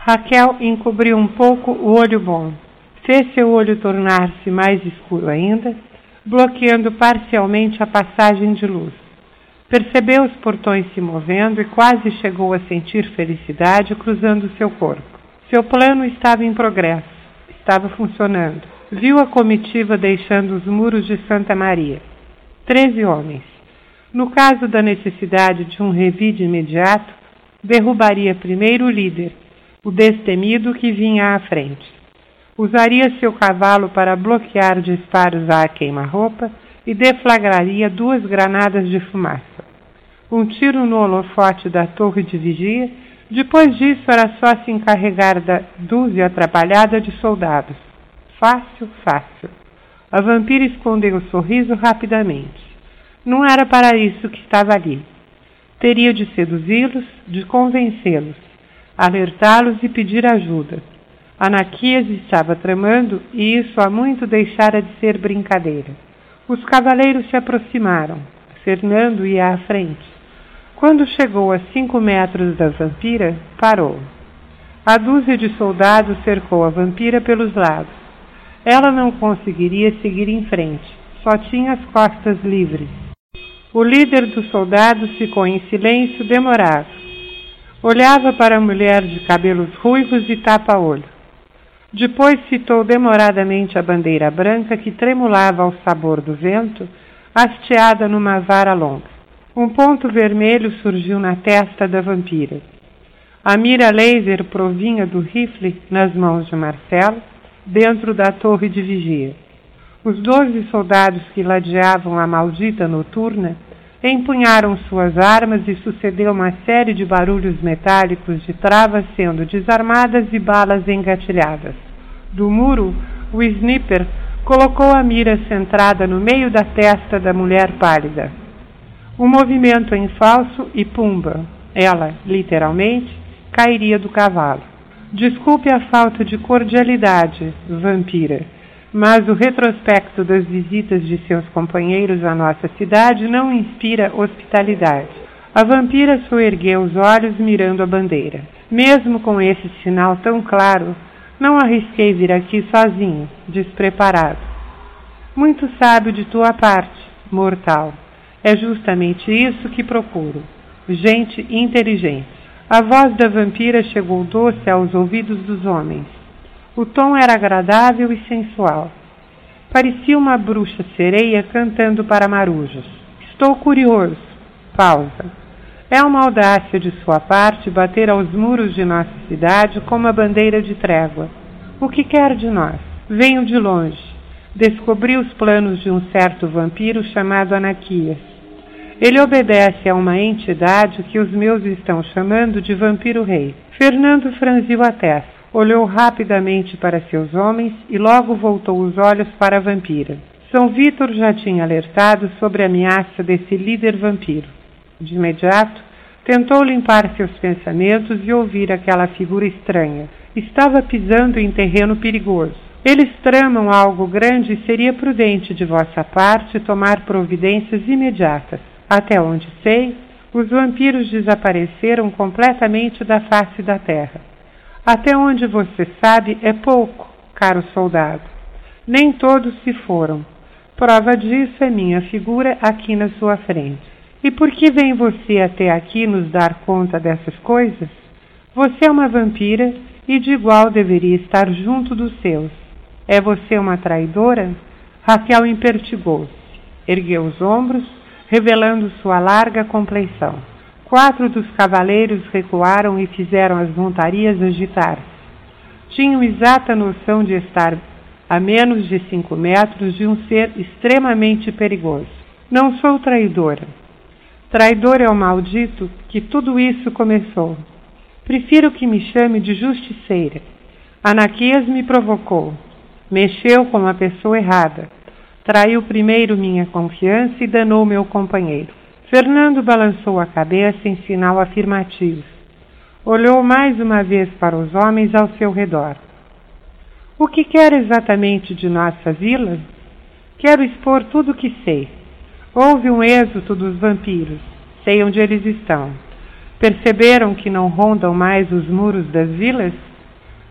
Raquel encobriu um pouco o olho bom. Fez seu olho tornar-se mais escuro ainda, bloqueando parcialmente a passagem de luz. Percebeu os portões se movendo e quase chegou a sentir felicidade cruzando seu corpo. Seu plano estava em progresso, estava funcionando. Viu a comitiva deixando os muros de Santa Maria. 13 homens. No caso da necessidade de um revide imediato, derrubaria primeiro o líder, o destemido que vinha à frente. Usaria seu cavalo para bloquear disparos à queima-roupa e deflagraria 2 granadas de fumaça. Um tiro no holofote da torre de vigia. Depois disso era só se encarregar da dúzia atrapalhada de soldados. Fácil, fácil. A vampira escondeu o sorriso rapidamente. Não era para isso que estava ali. Teria de seduzi-los, de convencê-los, alertá-los e pedir ajuda. Anaquias estava tramando e isso há muito deixara de ser brincadeira. Os cavaleiros se aproximaram. Fernando ia à frente. Quando chegou a 5 metros da vampira, parou. A dúzia de soldados cercou a vampira pelos lados. Ela não conseguiria seguir em frente. Só tinha as costas livres. O líder dos soldados ficou em silêncio demorado. Olhava para a mulher de cabelos ruivos e tapa-olho. Depois citou demoradamente a bandeira branca que tremulava ao sabor do vento, hasteada numa vara longa. Um ponto vermelho surgiu na testa da vampira. A mira laser provinha do rifle nas mãos de Marcelo, dentro da torre de vigia. Os 12 soldados que ladeavam a maldita noturna empunharam suas armas e sucedeu uma série de barulhos metálicos de travas sendo desarmadas e balas engatilhadas. Do muro, o sniper colocou a mira centrada no meio da testa da mulher pálida. Um movimento em falso e pumba, ela, literalmente, cairia do cavalo. Desculpe a falta de cordialidade, vampira, mas o retrospecto das visitas de seus companheiros à nossa cidade não inspira hospitalidade. A vampira soergueu os olhos mirando a bandeira. Mesmo com esse sinal tão claro, não arrisquei vir aqui sozinho, despreparado. Muito sábio de tua parte, mortal. É justamente isso que procuro. Gente inteligente. A voz da vampira chegou doce aos ouvidos dos homens. O tom era agradável e sensual. Parecia uma bruxa sereia cantando para marujos. Estou curioso. Pausa. É uma audácia de sua parte bater aos muros de nossa cidade com uma bandeira de trégua. O que quer de nós? Venho de longe. Descobri os planos de um certo vampiro chamado Anaquias. Ele obedece a uma entidade que os meus estão chamando de Vampiro-Rei. Fernando franziu a testa, olhou rapidamente para seus homens e logo voltou os olhos para a vampira. São Vítor já tinha alertado sobre a ameaça desse líder vampiro. De imediato, tentou limpar seus pensamentos e ouvir aquela figura estranha. Estava pisando em terreno perigoso. Eles tramam algo grande e seria prudente de vossa parte tomar providências imediatas. Até onde sei, os vampiros desapareceram completamente da face da terra. Até onde você sabe é pouco, caro soldado. Nem todos se foram. Prova disso é minha figura aqui na sua frente. E por que vem você até aqui nos dar conta dessas coisas? Você é uma vampira e de igual deveria estar junto dos seus. É você uma traidora? Raquel impertigou-se, ergueu os ombros, revelando sua larga compleição. 4 dos cavaleiros recuaram e fizeram as montarias agitar-se. Tinham exata noção de estar a menos de 5 metros de um ser extremamente perigoso. Não sou traidora. Traidor é o maldito que tudo isso começou. Prefiro que me chame de justiceira. Anaquias me provocou. Mexeu com a pessoa errada. Traiu primeiro minha confiança e danou meu companheiro. Fernando balançou a cabeça em sinal afirmativo. Olhou mais uma vez para os homens ao seu redor. O que quer exatamente de nossa vila? Quero expor tudo o que sei. Houve um êxodo dos vampiros. Sei onde eles estão. Perceberam que não rondam mais os muros das vilas?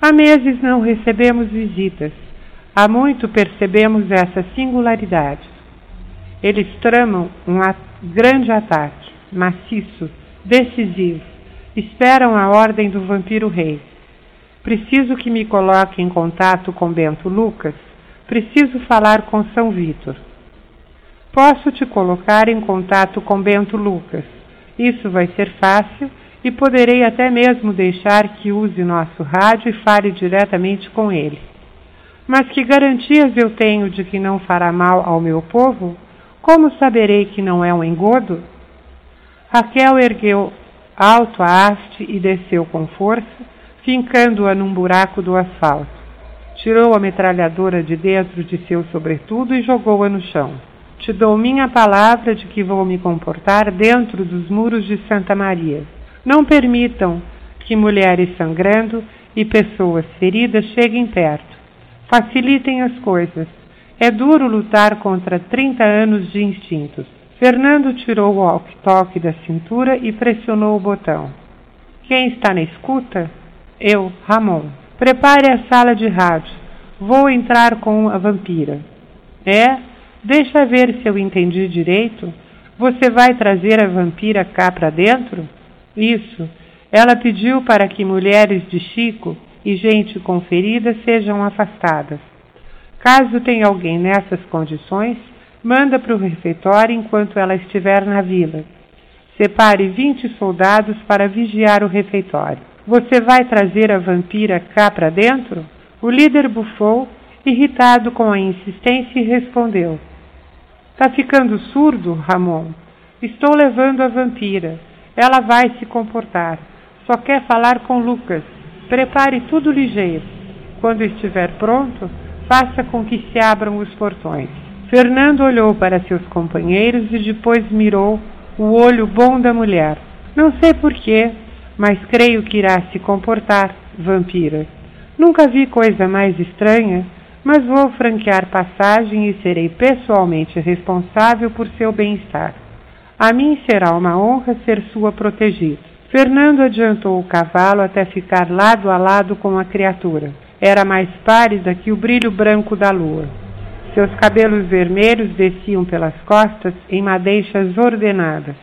Há meses não recebemos visitas. Há muito percebemos essa singularidade. Eles tramam um grande ataque, maciço, decisivo. Esperam a ordem do vampiro rei. Preciso que me coloque em contato com Bento Lucas. Preciso falar com São Vítor. Posso te colocar em contato com Bento Lucas. Isso vai ser fácil e poderei até mesmo deixar que use nosso rádio e fale diretamente com ele. Mas que garantias eu tenho de que não fará mal ao meu povo? Como saberei que não é um engodo? Raquel ergueu alto a haste e desceu com força, fincando-a num buraco do asfalto. Tirou a metralhadora de dentro de seu sobretudo e jogou-a no chão. Te dou minha palavra de que vou me comportar dentro dos muros de Santa Maria. Não permitam que mulheres sangrando e pessoas feridas cheguem perto. Facilitem as coisas. É duro lutar contra 30 anos de instintos. Fernando tirou o walkie-talkie da cintura e pressionou o botão. Quem está na escuta? Eu, Ramon. Prepare a sala de rádio. Vou entrar com a vampira. Deixa ver se eu entendi direito. Você vai trazer a vampira cá para dentro? Isso. Ela pediu para que mulheres de Chico e gente com feridas sejam afastadas. Caso tenha alguém nessas condições, manda para o refeitório enquanto ela estiver na vila. Separe 20 soldados para vigiar o refeitório. Você vai trazer a vampira cá para dentro? O líder bufou, irritado com a insistência, e respondeu. Tá ficando surdo, Ramon? Estou levando a vampira. Ela vai se comportar. Só quer falar com Lucas. Prepare tudo ligeiro. Quando estiver pronto, faça com que se abram os portões. Fernando olhou para seus companheiros e depois mirou o olho bom da mulher. Não sei porquê, mas creio que irá se comportar, vampira. Nunca vi coisa mais estranha, mas vou franquear passagem e serei pessoalmente responsável por seu bem-estar. A mim será uma honra ser sua protegida. Fernando adiantou o cavalo até ficar lado a lado com a criatura. Era mais pálida que o brilho branco da lua. Seus cabelos vermelhos desciam pelas costas em madeixas ordenadas.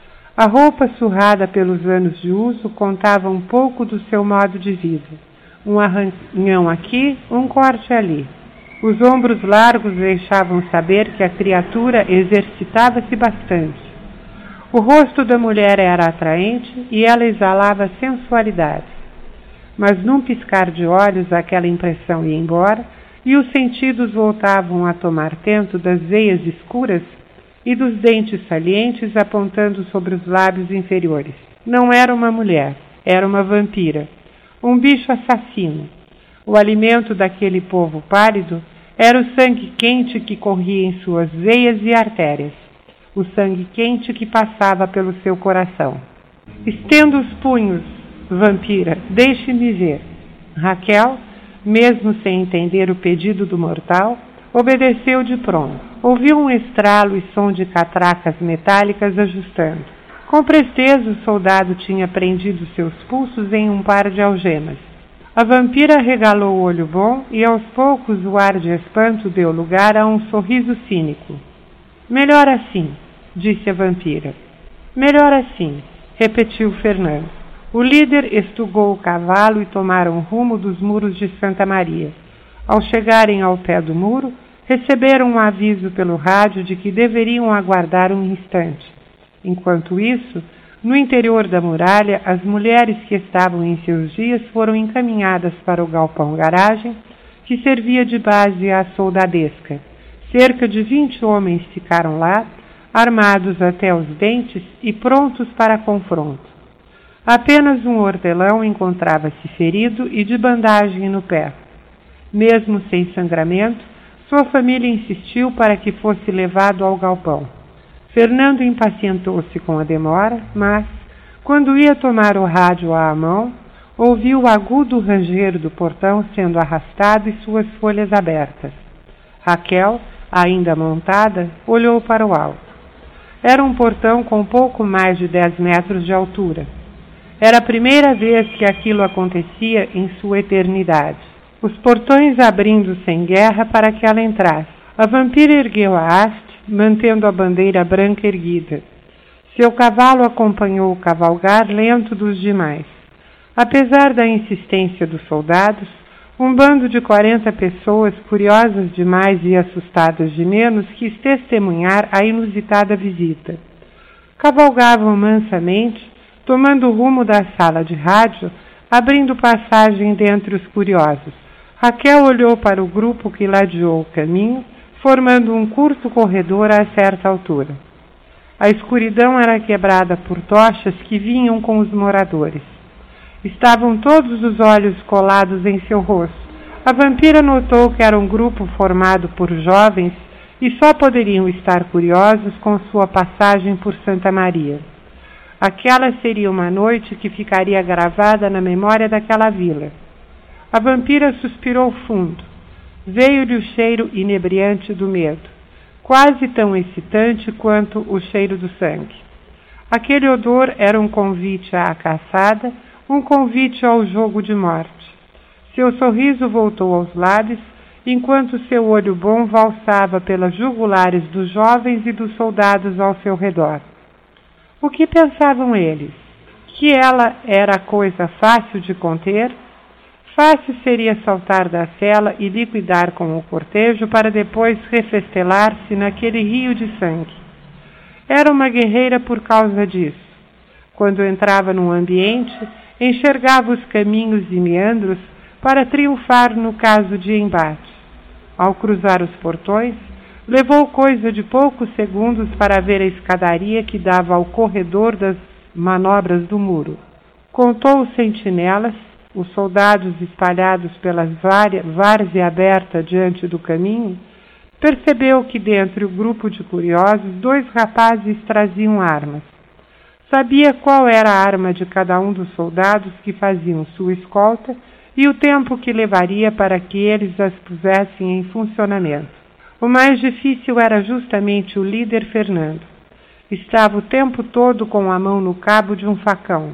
A roupa surrada pelos anos de uso contava um pouco do seu modo de vida. Um arranhão aqui, um corte ali. Os ombros largos deixavam saber que a criatura exercitava-se bastante. O rosto da mulher era atraente e ela exalava sensualidade. Mas num piscar de olhos aquela impressão ia embora e os sentidos voltavam a tomar tento das veias escuras e dos dentes salientes apontando sobre os lábios inferiores. Não era uma mulher, era uma vampira, um bicho assassino. O alimento daquele povo pálido era o sangue quente que corria em suas veias e artérias, o sangue quente que passava pelo seu coração. Estenda os punhos, vampira, deixe-me ver. Raquel, mesmo sem entender o pedido do mortal, obedeceu de pronto. Ouviu um estralo e som de catracas metálicas ajustando. Com presteza, o soldado tinha prendido seus pulsos em um par de algemas. A vampira regalou o olho bom e, aos poucos, o ar de espanto deu lugar a um sorriso cínico. Melhor assim, disse a vampira. Melhor assim, repetiu Fernando. O líder estugou o cavalo e tomaram rumo dos muros de Santa Maria. Ao chegarem ao pé do muro, receberam um aviso pelo rádio de que deveriam aguardar um instante. Enquanto isso, no interior da muralha, as mulheres que estavam em seus dias foram encaminhadas para o galpão-garagem, que servia de base à soldadesca. Cerca de 20 homens ficaram lá, armados até os dentes e prontos para confronto. Apenas um hortelão encontrava-se ferido e de bandagem no pé. Mesmo sem sangramento, sua família insistiu para que fosse levado ao galpão. Fernando impacientou-se com a demora, mas, quando ia tomar o rádio à mão, ouviu o agudo ranger do portão sendo arrastado e suas folhas abertas. Raquel, ainda montada, olhou para o alto. Era um portão com pouco mais de 10 metros de altura. Era a primeira vez que aquilo acontecia em sua eternidade. Os portões abrindo sem guerra para que ela entrasse. A vampira ergueu a haste, mantendo a bandeira branca erguida. Seu cavalo acompanhou o cavalgar lento dos demais. Apesar da insistência dos soldados, um bando de 40 pessoas, curiosas demais e assustadas de menos, quis testemunhar a inusitada visita. Cavalgavam mansamente, tomando o rumo da sala de rádio, abrindo passagem dentre os curiosos. Raquel olhou para o grupo que ladeou o caminho, formando um curto corredor a certa altura. A escuridão era quebrada por tochas que vinham com os moradores. Estavam todos os olhos colados em seu rosto. A vampira notou que era um grupo formado por jovens e só poderiam estar curiosos com sua passagem por Santa Maria. Aquela seria uma noite que ficaria gravada na memória daquela vila. A vampira suspirou fundo. Veio-lhe o cheiro inebriante do medo, quase tão excitante quanto o cheiro do sangue. Aquele odor era um convite à caçada, um convite ao jogo de morte. Seu sorriso voltou aos lábios, enquanto seu olho bom valsava pelas jugulares dos jovens e dos soldados ao seu redor. O que pensavam eles? Que ela era coisa fácil de conter? Fácil seria saltar da cela e liquidar com o cortejo para depois refestelar-se naquele rio de sangue. Era uma guerreira por causa disso. Quando entrava num ambiente, enxergava os caminhos e meandros para triunfar no caso de embate. Ao cruzar os portões, levou coisa de poucos segundos para ver a escadaria que dava ao corredor das manobras do muro. Contou os sentinelas, os soldados espalhados pela várzea aberta diante do caminho, percebeu que dentre o grupo de curiosos 2 rapazes traziam armas. Sabia qual era a arma de cada um dos soldados que faziam sua escolta e o tempo que levaria para que eles as pusessem em funcionamento. O mais difícil era justamente o líder Fernando. Estava o tempo todo com a mão no cabo de um facão.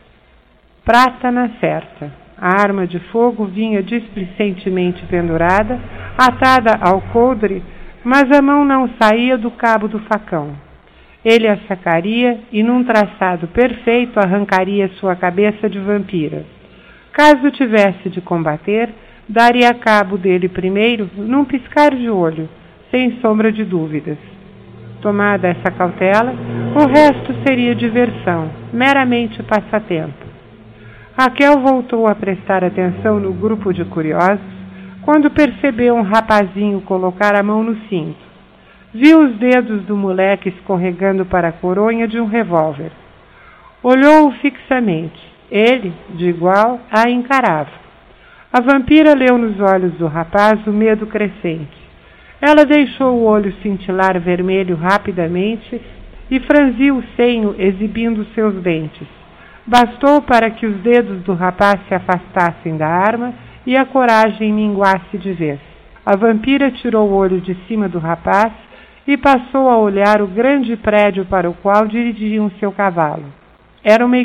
Prata na certa. A arma de fogo vinha displicentemente pendurada, atada ao coldre, mas a mão não saía do cabo do facão. Ele a sacaria e, num traçado perfeito, arrancaria sua cabeça de vampira. Caso tivesse de combater, daria cabo dele primeiro, num piscar de olho, sem sombra de dúvidas. Tomada essa cautela, o resto seria diversão, meramente passatempo. Raquel voltou a prestar atenção no grupo de curiosos quando percebeu um rapazinho colocar a mão no cinto. Viu os dedos do moleque escorregando para a coronha de um revólver. Olhou-o fixamente. Ele, de igual, a encarava. A vampira leu nos olhos do rapaz o medo crescente. Ela deixou o olho cintilar vermelho rapidamente e franziu o senho, exibindo seus dentes. Bastou para que os dedos do rapaz se afastassem da arma e a coragem minguasse de vez. A vampira tirou o olho de cima do rapaz e passou a olhar o grande prédio para o qual dirigiam seu cavalo. Era uma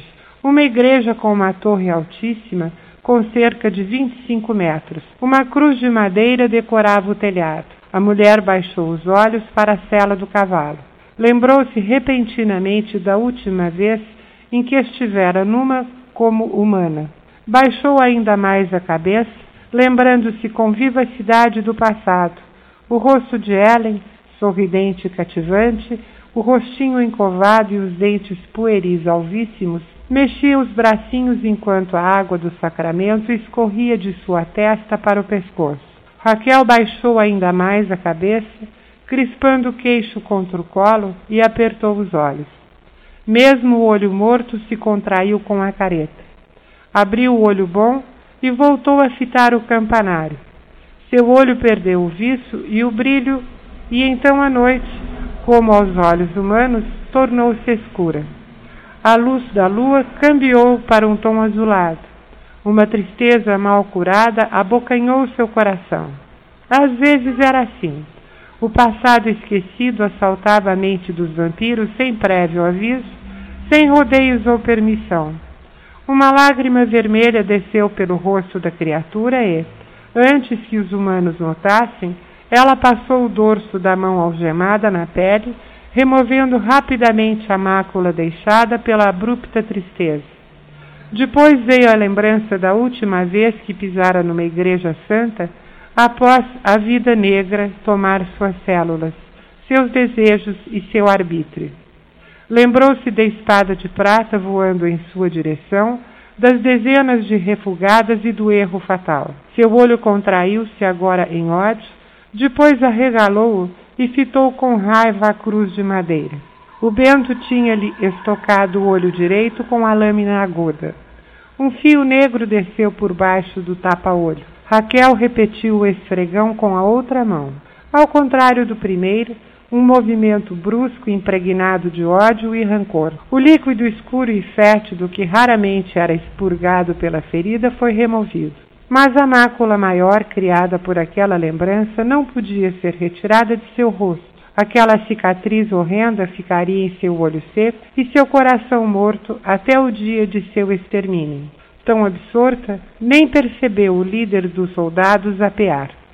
igreja com uma torre altíssima, com cerca de 25 metros. Uma cruz de madeira decorava o telhado. A mulher baixou os olhos para a sela do cavalo. Lembrou-se repentinamente da última vez em que estivera numa como humana. Baixou ainda mais a cabeça, lembrando-se com vivacidade do passado. O rosto de Ellen, sorridente e cativante, o rostinho encovado e os dentes pueris alvíssimos, mexia os bracinhos enquanto a água do sacramento escorria de sua testa para o pescoço. Raquel baixou ainda mais a cabeça, crispando o queixo contra o colo, e apertou os olhos. Mesmo o olho morto se contraiu com a careta. Abriu o olho bom e voltou a fitar o campanário. Seu olho perdeu o viço e o brilho, e então a noite, como aos olhos humanos, tornou-se escura. A luz da lua cambiou para um tom azulado. Uma tristeza mal curada abocanhou seu coração. Às vezes era assim. O passado esquecido assaltava a mente dos vampiros sem prévio aviso, sem rodeios ou permissão. Uma lágrima vermelha desceu pelo rosto da criatura e, antes que os humanos notassem, ela passou o dorso da mão algemada na pele, removendo rapidamente a mácula deixada pela abrupta tristeza. Depois veio a lembrança da última vez que pisara numa igreja santa, após a vida negra tomar suas células, seus desejos e seu arbítrio. Lembrou-se da espada de prata voando em sua direção, das dezenas de refugadas e do erro fatal. Seu olho contraiu-se agora em ódio, depois arregalou-o e fitou com raiva a cruz de madeira. O Bento tinha-lhe estocado o olho direito com a lâmina aguda. Um fio negro desceu por baixo do tapa-olho. Raquel repetiu o esfregão com a outra mão. Ao contrário do primeiro, um movimento brusco impregnado de ódio e rancor. O líquido escuro e fétido que raramente era expurgado pela ferida foi removido. Mas a mácula maior criada por aquela lembrança não podia ser retirada de seu rosto. Aquela cicatriz horrenda ficaria em seu olho seco e seu coração morto até o dia de seu extermínio. Tão absorta, nem percebeu o líder dos soldados apear.